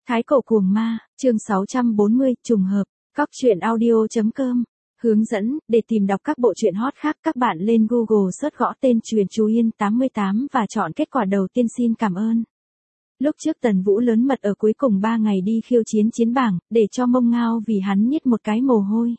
Thái cổ cuồng ma, chương 640, trùng hợp, Cóc truyện audio.com. Hướng dẫn, để tìm đọc các bộ truyện hot khác các bạn lên Google search gõ tên Truyện Chú Yên 88 và chọn kết quả đầu tiên xin cảm ơn. Lúc trước Tần Vũ lớn mật ở cuối cùng 3 ngày đi khiêu chiến chiến bảng, để cho Mông Ngao vì hắn nhít một cái mồ hôi.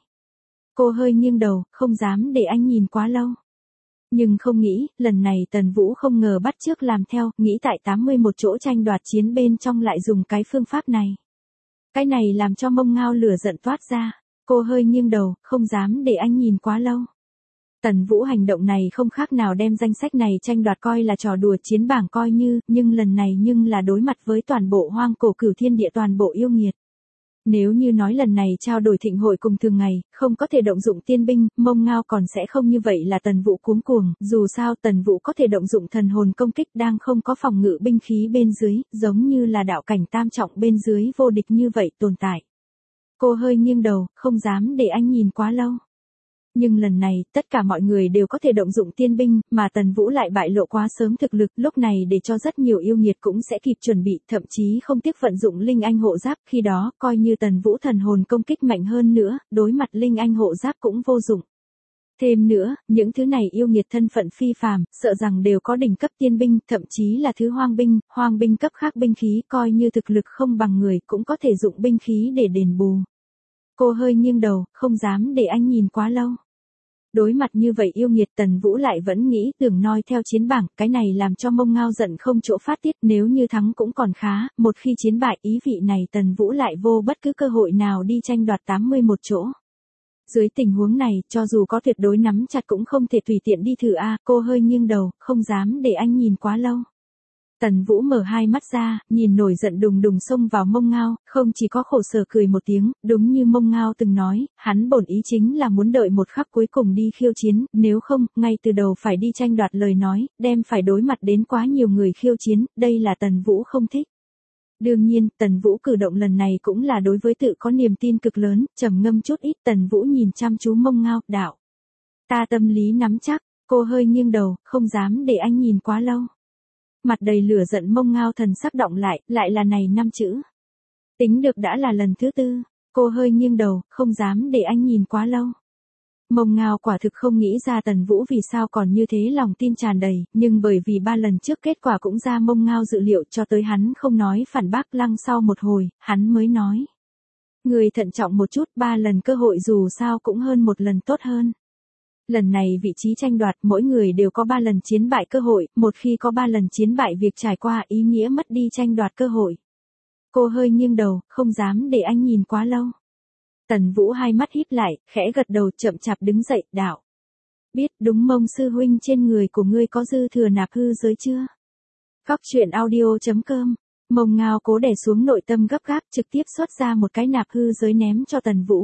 Cô hơi nghiêng đầu, không dám để anh nhìn quá lâu. Nhưng không nghĩ, lần này Tần Vũ không ngờ bắt chước làm theo, nghĩ tại 81 chỗ tranh đoạt chiến bên trong lại dùng cái phương pháp này. Cái này làm cho Mông Ngao lửa giận toát ra, cô hơi nghiêng đầu, không dám để anh nhìn quá lâu. Tần Vũ hành động này không khác nào đem danh sách này tranh đoạt coi là trò đùa chiến bảng coi như, nhưng lần này là đối mặt với toàn bộ hoang cổ cửu thiên địa toàn bộ yêu nghiệt. Nếu như nói lần này trao đổi thịnh hội cùng thường ngày, không có thể động dụng tiên binh, Mông Ngao còn sẽ không như vậy là Tần Vũ cuống cuồng, dù sao Tần Vũ có thể động dụng thần hồn công kích đang không có phòng ngự binh khí bên dưới, giống như là đạo cảnh tam trọng bên dưới vô địch như vậy tồn tại. Cô hơi nghiêng đầu, không dám để anh nhìn quá lâu. Nhưng lần này, tất cả mọi người đều có thể động dụng tiên binh, mà Tần Vũ lại bại lộ quá sớm thực lực, lúc này để cho rất nhiều yêu nghiệt cũng sẽ kịp chuẩn bị, thậm chí không tiếc vận dụng linh anh hộ giáp, khi đó, coi như Tần Vũ thần hồn công kích mạnh hơn nữa, đối mặt linh anh hộ giáp cũng vô dụng. Thêm nữa, những thứ này yêu nghiệt thân phận phi phàm, sợ rằng đều có đỉnh cấp tiên binh, thậm chí là thứ hoang binh cấp khác binh khí, coi như thực lực không bằng người cũng có thể dụng binh khí để đền bù. Cô hơi nghiêng đầu, không dám để anh nhìn quá lâu. Đối mặt như vậy yêu nghiệt Tần Vũ lại vẫn nghĩ tưởng noi theo chiến bảng, cái này làm cho Mông Ngao giận không chỗ phát tiết, nếu như thắng cũng còn khá, một khi chiến bại ý vị này Tần Vũ lại vô bất cứ cơ hội nào đi tranh đoạt 81 chỗ. Dưới tình huống này, cho dù có tuyệt đối nắm chặt cũng không thể tùy tiện đi thử cô hơi nghiêng đầu, không dám để anh nhìn quá lâu. Tần Vũ mở hai mắt ra, nhìn nổi giận đùng đùng xông vào Mông Ngao, không chỉ có khổ sở cười một tiếng, đúng như Mông Ngao từng nói, hắn bổn ý chính là muốn đợi một khắc cuối cùng đi khiêu chiến, nếu không, ngay từ đầu phải đi tranh đoạt lời nói, đem phải đối mặt đến quá nhiều người khiêu chiến, đây là Tần Vũ không thích. Đương nhiên, Tần Vũ cử động lần này cũng là đối với tự có niềm tin cực lớn, trầm ngâm chút ít, Tần Vũ nhìn chăm chú Mông Ngao, đạo. Ta tâm lý nắm chắc, cô hơi nghiêng đầu, không dám để anh nhìn quá lâu. Mặt đầy lửa giận Mông Ngao thần sắc động lại là này 5 chữ. Tính được đã là lần thứ 4, cô hơi nghiêng đầu, không dám để anh nhìn quá lâu. Mông Ngao quả thực không nghĩ ra Tần Vũ vì sao còn như thế lòng tin tràn đầy, nhưng bởi vì 3 lần trước kết quả cũng ra Mông Ngao dự liệu cho tới hắn không nói phản bác lăng sau một hồi, hắn mới nói. Người thận trọng một chút 3 lần cơ hội dù sao cũng hơn một lần tốt hơn. Lần này vị trí tranh đoạt mỗi người đều có 3 lần chiến bại cơ hội, một khi có 3 lần chiến bại việc trải qua ý nghĩa mất đi tranh đoạt cơ hội. Cô hơi nghiêng đầu, không dám để anh nhìn quá lâu. Tần Vũ hai mắt híp lại, khẽ gật đầu chậm chạp đứng dậy, đạo. Biết đúng Mông sư huynh trên người của ngươi có dư thừa nạp hư giới chưa? Cóc truyện audio.com. Mông Ngao cố đè xuống nội tâm gấp gáp trực tiếp xuất ra một cái nạp hư giới ném cho Tần Vũ.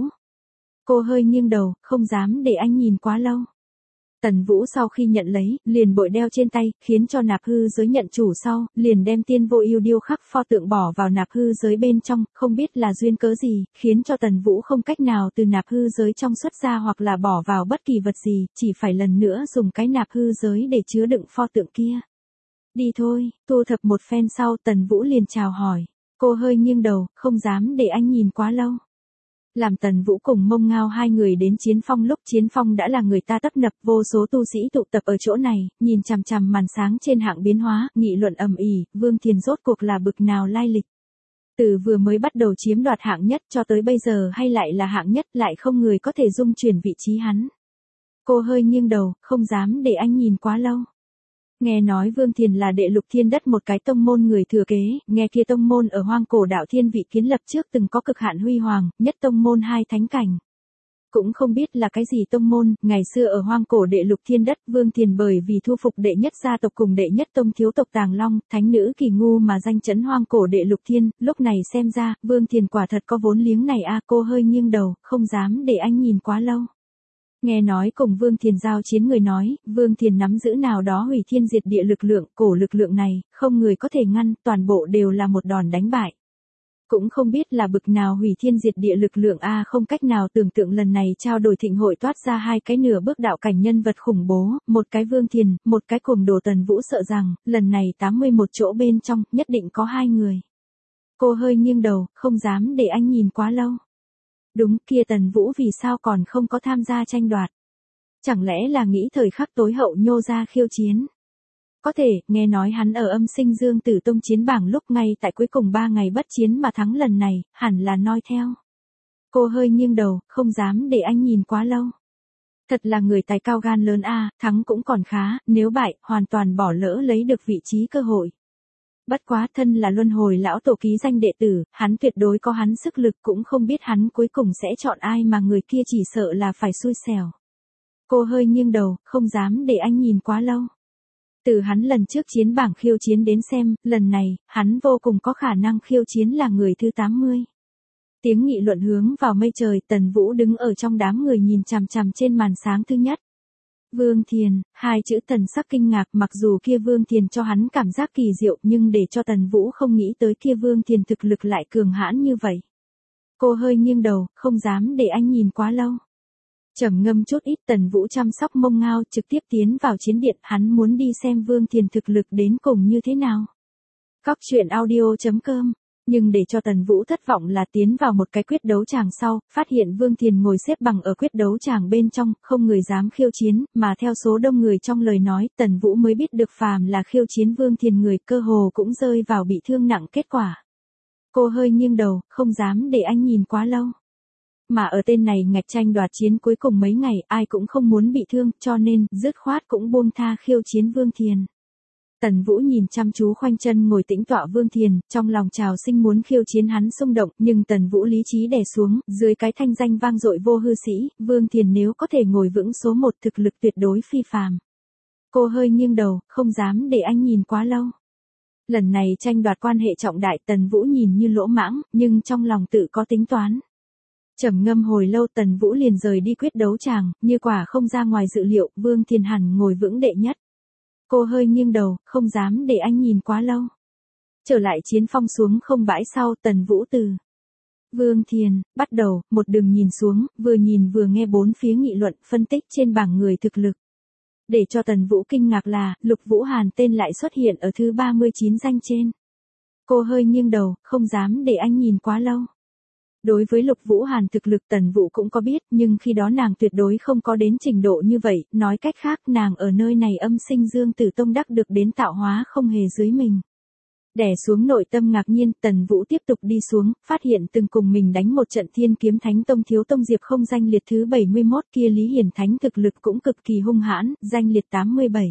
Cô hơi nghiêng đầu, không dám để anh nhìn quá lâu. Tần Vũ sau khi nhận lấy, liền bội đeo trên tay, khiến cho nạp hư giới nhận chủ sau, liền đem tiên vô ưu điêu khắc pho tượng bỏ vào nạp hư giới bên trong, không biết là duyên cớ gì, khiến cho Tần Vũ không cách nào từ nạp hư giới trong xuất ra hoặc là bỏ vào bất kỳ vật gì, chỉ phải lần nữa dùng cái nạp hư giới để chứa đựng pho tượng kia. Đi thôi, thu thập một phen sau Tần Vũ liền chào hỏi. Cô hơi nghiêng đầu, không dám để anh nhìn quá lâu. Làm Tần Vũ cùng Mông Ngao hai người đến Chiến Phong lúc Chiến Phong đã là người ta tấp nập, vô số tu sĩ tụ tập ở chỗ này, nhìn chằm chằm màn sáng trên hạng biến hóa, nghị luận ầm ĩ, Vương Thiền rốt cuộc là bực nào lai lịch. Từ vừa mới bắt đầu chiếm đoạt hạng nhất cho tới bây giờ hay lại là hạng nhất lại không người có thể dung chuyển vị trí hắn. Cô hơi nghiêng đầu, không dám để anh nhìn quá lâu. Nghe nói Vương Thiền là đệ lục thiên đất một cái tông môn người thừa kế, nghe kia tông môn ở hoang cổ đạo thiên vị kiến lập trước từng có cực hạn huy hoàng, nhất tông môn 2 thánh cảnh. Cũng không biết là cái gì tông môn, ngày xưa ở hoang cổ đệ lục thiên đất Vương Thiền bởi vì thu phục đệ nhất gia tộc cùng đệ nhất tông thiếu tộc Tàng Long, thánh nữ Kỳ Ngu mà danh chấn hoang cổ đệ lục thiên, lúc này xem ra, Vương Thiền quả thật có vốn liếng này cô hơi nghiêng đầu, không dám để anh nhìn quá lâu. Nghe nói cùng Vương Thiền giao chiến người nói, Vương Thiền nắm giữ nào đó hủy thiên diệt địa lực lượng, cổ lực lượng này, không người có thể ngăn, toàn bộ đều là một đòn đánh bại. Cũng không biết là bực nào hủy thiên diệt địa lực lượng không cách nào tưởng tượng lần này trao đổi thịnh hội toát ra 2 cái nửa bước đạo cảnh nhân vật khủng bố, một cái Vương Thiền, một cái cuồng đồ Tần Vũ sợ rằng, lần này 81 chỗ bên trong, nhất định có 2 người. Cô hơi nghiêng đầu, không dám để anh nhìn quá lâu. Đúng kia Tần Vũ vì sao còn không có tham gia tranh đoạt? Chẳng lẽ là nghĩ thời khắc tối hậu nhô ra khiêu chiến? Có thể, nghe nói hắn ở âm sinh Dương Tử Tông chiến bảng lúc ngay tại cuối cùng 3 ngày bất chiến mà thắng lần này, hẳn là noi theo. Cô hơi nghiêng đầu, không dám để anh nhìn quá lâu. Thật là người tài cao gan lớn a, thắng cũng còn khá, nếu bại, hoàn toàn bỏ lỡ lấy được vị trí cơ hội. Bất quá thân là luân hồi lão tổ ký danh đệ tử, hắn tuyệt đối có hắn sức lực, cũng không biết hắn cuối cùng sẽ chọn ai mà người kia chỉ sợ là phải xui xẻo. Cô hơi nghiêng đầu, không dám để anh nhìn quá lâu. Từ hắn lần trước chiến bảng khiêu chiến đến xem, lần này, hắn vô cùng có khả năng khiêu chiến là người thứ 80. Tiếng nghị luận hướng vào mây trời, Tần Vũ đứng ở trong đám người nhìn chằm chằm trên màn sáng thứ nhất. Vương Thiền, hai chữ Tần sắc kinh ngạc, mặc dù kia Vương Thiền cho hắn cảm giác kỳ diệu nhưng để cho Tần Vũ không nghĩ tới kia Vương Thiền thực lực lại cường hãn như vậy. Cô hơi nghiêng đầu, không dám để anh nhìn quá lâu. Trầm ngâm chút ít, Tần Vũ chăm sóc mông ngao trực tiếp tiến vào chiến điện, hắn muốn đi xem Vương Thiền thực lực đến cùng như thế nào. Cóc truyện audio.com. Nhưng để cho Tần Vũ thất vọng là tiến vào một cái quyết đấu tràng sau, phát hiện Vương Thiền ngồi xếp bằng ở quyết đấu tràng bên trong, không người dám khiêu chiến, mà theo số đông người trong lời nói, Tần Vũ mới biết được phàm là khiêu chiến Vương Thiền người cơ hồ cũng rơi vào bị thương nặng kết quả. Cô hơi nghiêng đầu, không dám để anh nhìn quá lâu. Mà ở tên này ngạch tranh đoạt chiến cuối cùng mấy ngày, ai cũng không muốn bị thương, cho nên, dứt khoát cũng buông tha khiêu chiến Vương Thiền. Tần Vũ nhìn chăm chú khoanh chân ngồi tĩnh tọa Vương Thiền, trong lòng trào sinh muốn khiêu chiến hắn xung động, nhưng Tần Vũ lý trí đè xuống, dưới cái thanh danh vang dội vô hư sĩ, Vương Thiền nếu có thể ngồi vững số 1 thực lực tuyệt đối phi phàm. Cô hơi nghiêng đầu, không dám để anh nhìn quá lâu. Lần này tranh đoạt quan hệ trọng đại, Tần Vũ nhìn như lỗ mãng, nhưng trong lòng tự có tính toán. Trầm ngâm hồi lâu, Tần Vũ liền rời đi quyết đấu tràng, như quả không ra ngoài dự liệu, Vương Thiền hẳn ngồi vững đệ nhất. Cô hơi nghiêng đầu, không dám để anh nhìn quá lâu. Trở lại chiến phong xuống không bãi sau, Tần Vũ từ Vương Thiền, bắt đầu, một đường nhìn xuống, vừa nhìn vừa nghe bốn phía nghị luận, phân tích trên bảng người thực lực. Để cho Tần Vũ kinh ngạc là, Lục Vũ Hàn tên lại xuất hiện ở thứ 39 danh trên. Cô hơi nghiêng đầu, không dám để anh nhìn quá lâu. Đối với Lục Vũ Hàn thực lực Tần Vũ cũng có biết, nhưng khi đó nàng tuyệt đối không có đến trình độ như vậy, nói cách khác nàng ở nơi này âm sinh Dương Tử Tông đắc được đến tạo hóa không hề dưới mình. Đè xuống nội tâm ngạc nhiên, Tần Vũ tiếp tục đi xuống, phát hiện từng cùng mình đánh một trận Thiên Kiếm Thánh Tông thiếu tông Diệp không danh liệt thứ 71 kia Lý Hiển Thánh thực lực cũng cực kỳ hung hãn, danh liệt 87.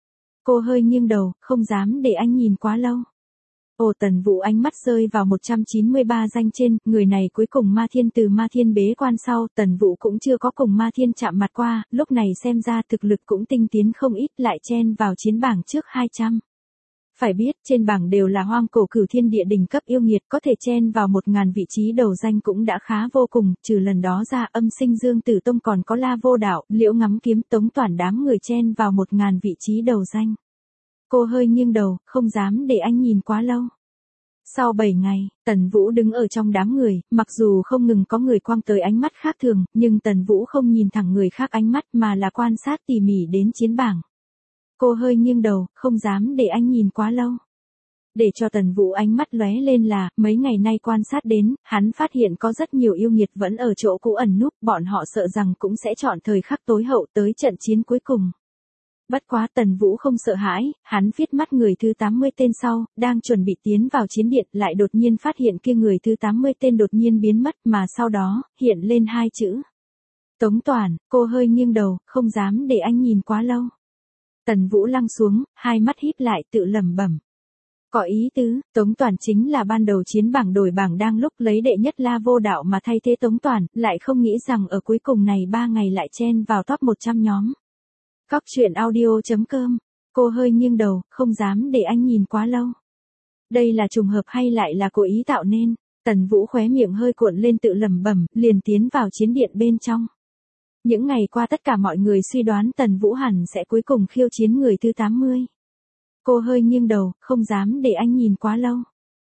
Cô hơi nghiêng đầu, không dám để anh nhìn quá lâu. Ồ, Tần Vũ ánh mắt rơi vào 193 danh trên, người này cuối cùng Ma Thiên từ Ma Thiên bế quan sau, Tần Vũ cũng chưa có cùng Ma Thiên chạm mặt qua, lúc này xem ra thực lực cũng tinh tiến không ít, lại chen vào chiến bảng trước 200. Phải biết, trên bảng đều là hoang cổ cửu thiên địa đỉnh cấp yêu nghiệt, có thể chen vào 1000 vị trí đầu danh cũng đã khá vô cùng, trừ lần đó ra âm sinh Dương Tử Tông còn có La Vô Đạo, Liễu Ngắm Kiếm Tống Toản đám người chen vào 1000 vị trí đầu danh. Cô hơi nghiêng đầu, không dám để anh nhìn quá lâu. Sau 7 ngày, Tần Vũ đứng ở trong đám người, mặc dù không ngừng có người quăng tới ánh mắt khác thường, nhưng Tần Vũ không nhìn thẳng người khác ánh mắt mà là quan sát tỉ mỉ đến chiến bảng. Cô hơi nghiêng đầu, không dám để anh nhìn quá lâu. Để cho Tần Vũ ánh mắt lóe lên là, mấy ngày nay quan sát đến, hắn phát hiện có rất nhiều yêu nghiệt vẫn ở chỗ cũ ẩn núp, bọn họ sợ rằng cũng sẽ chọn thời khắc tối hậu tới trận chiến cuối cùng. Bất quá Tần Vũ không sợ hãi, hắn viết mắt người thứ 80 tên sau, đang chuẩn bị tiến vào chiến điện, lại đột nhiên phát hiện kia người thứ 80 tên đột nhiên biến mất, mà sau đó, hiện lên hai chữ. Tống Toản. Cô hơi nghiêng đầu, không dám để anh nhìn quá lâu. Tần Vũ lăng xuống, hai mắt híp lại tự lẩm bẩm. Có ý tứ, Tống Toản chính là ban đầu chiến bảng đổi bảng đang lúc lấy đệ nhất La Vô Đạo mà thay thế Tống Toản, lại không nghĩ rằng ở cuối cùng này 3 ngày lại chen vào top 100 nhóm. Cóc truyện audio.com. Cô hơi nghiêng đầu, không dám để anh nhìn quá lâu. Đây là trùng hợp hay lại là cố ý tạo nên? Tần Vũ khóe miệng hơi cuộn lên tự lẩm bẩm, liền tiến vào chiến điện bên trong. Những ngày qua tất cả mọi người suy đoán Tần Vũ hẳn sẽ cuối cùng khiêu chiến người thứ 80. Cô hơi nghiêng đầu, không dám để anh nhìn quá lâu.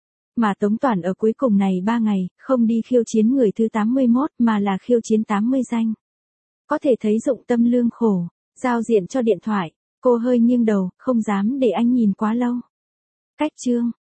Mà Tống Toản ở cuối cùng này 3 ngày, không đi khiêu chiến người thứ 81 mà là khiêu chiến 80 danh. Có thể thấy dụng tâm lương khổ. Giao diện cho điện thoại, cô hơi nghiêng đầu, không dám để anh nhìn quá lâu. Cách chương.